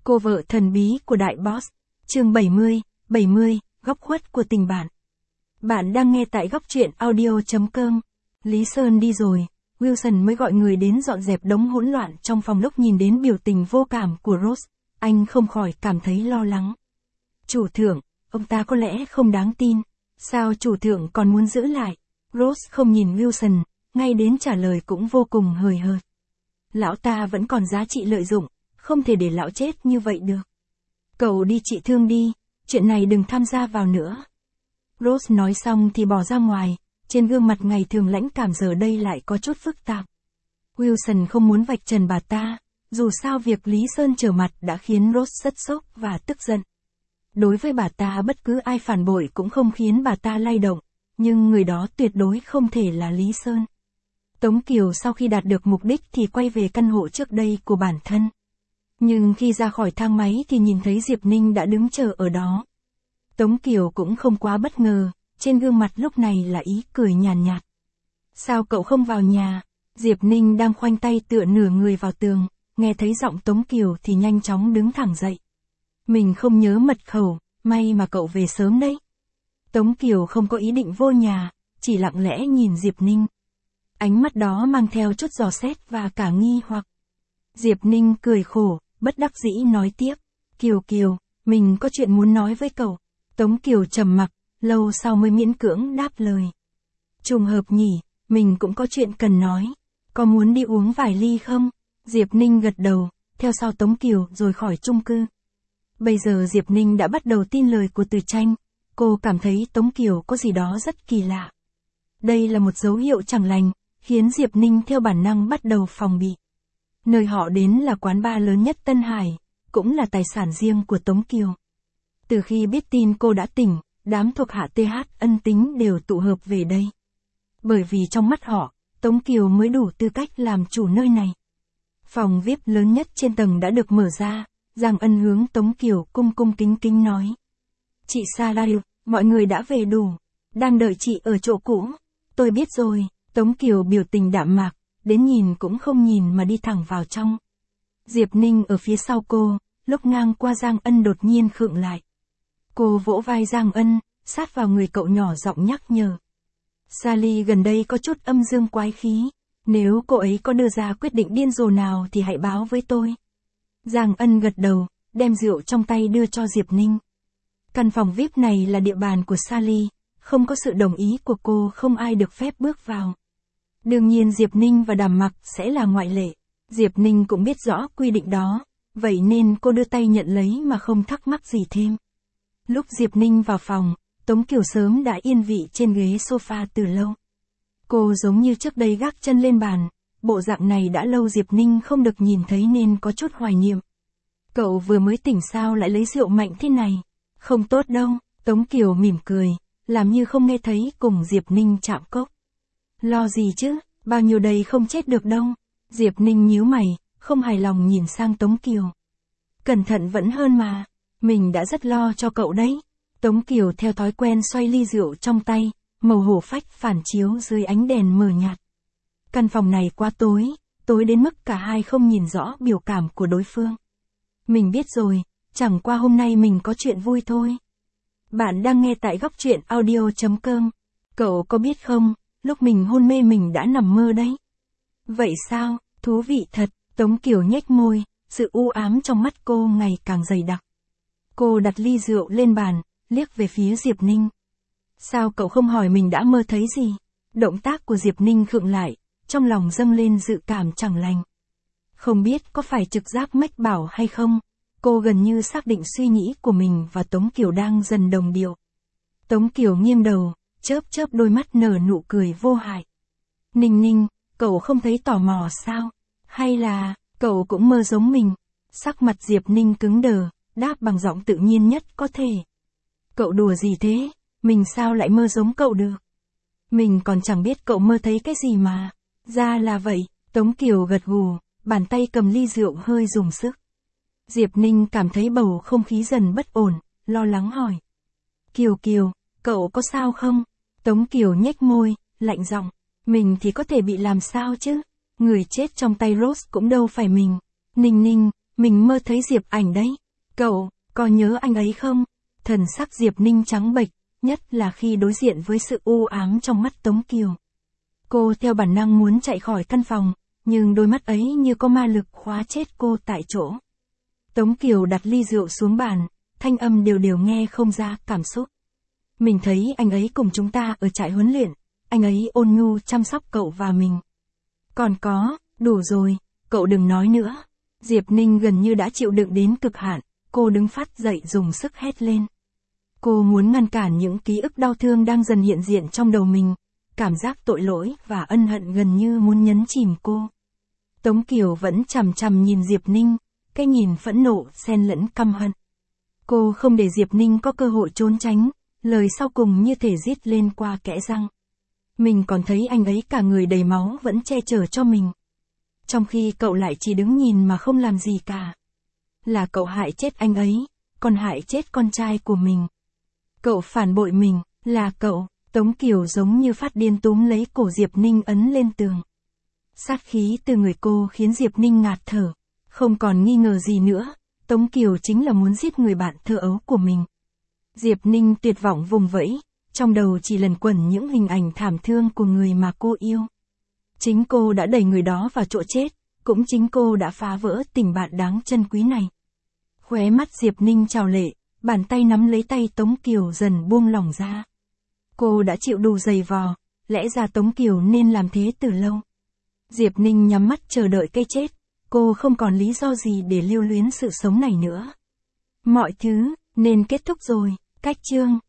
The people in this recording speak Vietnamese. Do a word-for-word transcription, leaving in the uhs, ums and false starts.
Cô vợ thần bí của đại boss. Chương bảy mươi, bảy mươi, góc khuất của tình bạn. Bạn đang nghe tại góc truyện audio chấm com. Lý Sơn đi rồi, Wilson mới gọi người đến dọn dẹp đống hỗn loạn trong phòng. Lúc nhìn đến biểu tình vô cảm của Rose, anh không khỏi cảm thấy lo lắng. Chủ thượng, ông ta có lẽ không đáng tin. Sao chủ thượng còn muốn giữ lại? Rose không nhìn Wilson, ngay đến trả lời cũng vô cùng hời hợt. Lão ta vẫn còn giá trị lợi dụng, không thể để lão chết như vậy được. Cậu đi trị thương đi, chuyện này đừng tham gia vào nữa. Rose nói xong thì bỏ ra ngoài, trên gương mặt ngày thường lãnh cảm giờ đây lại có chút phức tạp. Wilson không muốn vạch trần bà ta, dù sao việc Lý Sơn trở mặt đã khiến Rose rất sốc và tức giận. Đối với bà ta bất cứ ai phản bội cũng không khiến bà ta lay động, nhưng người đó tuyệt đối không thể là Lý Sơn. Tống Kiều sau khi đạt được mục đích thì quay về căn hộ trước đây của bản thân. Nhưng khi ra khỏi thang máy thì nhìn thấy Diệp Ninh đã đứng chờ ở đó. Tống Kiều cũng không quá bất ngờ, trên gương mặt lúc này là ý cười nhàn nhạt, nhạt. Sao cậu không vào nhà? Diệp Ninh đang khoanh tay tựa nửa người vào tường, nghe thấy giọng Tống Kiều thì nhanh chóng đứng thẳng dậy. Mình không nhớ mật khẩu, may mà cậu về sớm đấy. Tống Kiều không có ý định vô nhà, chỉ lặng lẽ nhìn Diệp Ninh. Ánh mắt đó mang theo chút dò xét và cả nghi hoặc. Diệp Ninh cười khổ, bất đắc dĩ nói tiếp. Kiều Kiều, mình có chuyện muốn nói với cậu. Tống Kiều trầm mặc, lâu sau mới miễn cưỡng đáp lời. Trùng hợp nhỉ, mình cũng có chuyện cần nói. Có muốn đi uống vài ly không? Diệp Ninh gật đầu, theo sau Tống Kiều rồi khỏi chung cư. Bây giờ Diệp Ninh đã bắt đầu tin lời của Từ Tranh. Cô cảm thấy Tống Kiều có gì đó rất kỳ lạ. Đây là một dấu hiệu chẳng lành, khiến Diệp Ninh theo bản năng bắt đầu phòng bị. Nơi họ đến là quán bar lớn nhất Tân Hải, cũng là tài sản riêng của Tống Kiều. Từ khi biết tin cô đã tỉnh, đám thuộc hạ tê hát ân tính đều tụ hợp về đây. Bởi vì trong mắt họ, Tống Kiều mới đủ tư cách làm chủ nơi này. Phòng vi ai pi lớn nhất trên tầng đã được mở ra, Giang Ân hướng Tống Kiều cung cung kính kính nói. Chị Salario, mọi người đã về đủ, đang đợi chị ở chỗ cũ. Tôi biết rồi, Tống Kiều biểu tình đạm mạc, đến nhìn cũng không nhìn mà đi thẳng vào trong. Diệp Ninh ở phía sau cô, lúc ngang qua Giang Ân đột nhiên khựng lại. Cô vỗ vai Giang Ân, sát vào người cậu nhỏ giọng nhắc nhở. Sally gần đây có chút âm dương quái khí, nếu cô ấy có đưa ra quyết định điên rồ nào thì hãy báo với tôi. Giang Ân gật đầu, đem rượu trong tay đưa cho Diệp Ninh. Căn phòng vi ai pi này là địa bàn của Sally, không có sự đồng ý của cô không ai được phép bước vào. Đương nhiên Diệp Ninh và Đàm Mặc sẽ là ngoại lệ. Diệp Ninh cũng biết rõ quy định đó, vậy nên cô đưa tay nhận lấy mà không thắc mắc gì thêm. Lúc Diệp Ninh vào phòng, Tống Kiều sớm đã yên vị trên ghế sofa từ lâu. Cô giống như trước đây gác chân lên bàn, bộ dạng này đã lâu Diệp Ninh không được nhìn thấy nên có chút hoài niệm. Cậu vừa mới tỉnh sao lại lấy rượu mạnh thế này? Không tốt đâu, Tống Kiều mỉm cười, làm như không nghe thấy cùng Diệp Ninh chạm cốc. Lo gì chứ, bao nhiêu đây không chết được đâu. Diệp Ninh nhíu mày, không hài lòng nhìn sang Tống Kiều. Cẩn thận vẫn hơn mà, mình đã rất lo cho cậu đấy. Tống Kiều theo thói quen xoay ly rượu trong tay, màu hổ phách phản chiếu dưới ánh đèn mờ nhạt. Căn phòng này quá tối, tối đến mức cả hai không nhìn rõ biểu cảm của đối phương. Mình biết rồi, chẳng qua hôm nay mình có chuyện vui thôi. Bạn đang nghe tại góc truyện audio chấm com. Cậu có biết không, lúc mình hôn mê mình đã nằm mơ đấy. Vậy sao, thú vị thật, Tống Kiều nhếch môi, sự u ám trong mắt cô ngày càng dày đặc. Cô đặt ly rượu lên bàn, liếc về phía Diệp Ninh. Sao cậu không hỏi mình đã mơ thấy gì? Động tác của Diệp Ninh khựng lại, trong lòng dâng lên dự cảm chẳng lành. Không biết có phải trực giác mách bảo hay không, cô gần như xác định suy nghĩ của mình và Tống Kiều đang dần đồng điệu. Tống Kiều nghiêng đầu, chớp chớp đôi mắt nở nụ cười vô hại. Ninh Ninh, cậu không thấy tò mò sao? Hay là, cậu cũng mơ giống mình? Sắc mặt Diệp Ninh cứng đờ, đáp bằng giọng tự nhiên nhất có thể. Cậu đùa gì thế? Mình sao lại mơ giống cậu được? Mình còn chẳng biết cậu mơ thấy cái gì mà. Ra là vậy, Tống Kiều gật gù, bàn tay cầm ly rượu hơi dùng sức. Diệp Ninh cảm thấy bầu không khí dần bất ổn, lo lắng hỏi. Kiều Kiều, cậu có sao không? Tống Kiều nhếch môi, lạnh giọng. Mình thì có thể bị làm sao chứ? Người chết trong tay Rose cũng đâu phải mình. Ninh Ninh, mình mơ thấy Diệp Ảnh đấy. Cậu, có nhớ anh ấy không? Thần sắc Diệp Ninh trắng bệch, nhất là khi đối diện với sự u ám trong mắt Tống Kiều. Cô theo bản năng muốn chạy khỏi căn phòng, nhưng đôi mắt ấy như có ma lực khóa chết cô tại chỗ. Tống Kiều đặt ly rượu xuống bàn, thanh âm đều đều nghe không ra cảm xúc. Mình thấy anh ấy cùng chúng ta ở trại huấn luyện, anh ấy ôn nhu chăm sóc cậu và mình. Còn có, đủ rồi, cậu đừng nói nữa. Diệp Ninh gần như đã chịu đựng đến cực hạn, cô đứng phát dậy dùng sức hét lên. Cô muốn ngăn cản những ký ức đau thương đang dần hiện diện trong đầu mình, cảm giác tội lỗi và ân hận gần như muốn nhấn chìm cô. Tống Kiều vẫn chằm chằm nhìn Diệp Ninh, cái nhìn phẫn nộ xen lẫn căm hận. Cô không để Diệp Ninh có cơ hội trốn tránh, lời sau cùng như thể rít lên qua kẽ răng. Mình còn thấy anh ấy cả người đầy máu vẫn che chở cho mình. Trong khi cậu lại chỉ đứng nhìn mà không làm gì cả. Là cậu hại chết anh ấy, còn hại chết con trai của mình. Cậu phản bội mình, là cậu. Tống Kiều giống như phát điên túm lấy cổ Diệp Ninh ấn lên tường. Sát khí từ người cô khiến Diệp Ninh ngạt thở. Không còn nghi ngờ gì nữa, Tống Kiều chính là muốn giết người bạn thơ ấu của mình. Diệp Ninh tuyệt vọng vùng vẫy, trong đầu chỉ lần quẩn những hình ảnh thảm thương của người mà cô yêu. Chính cô đã đẩy người đó vào chỗ chết, cũng chính cô đã phá vỡ tình bạn đáng trân quý này. Khóe mắt Diệp Ninh trào lệ, bàn tay nắm lấy tay Tống Kiều dần buông lỏng ra. Cô đã chịu đủ dày vò, lẽ ra Tống Kiều nên làm thế từ lâu. Diệp Ninh nhắm mắt chờ đợi cái chết, cô không còn lý do gì để lưu luyến sự sống này nữa. Mọi thứ, nên kết thúc rồi, cách chương.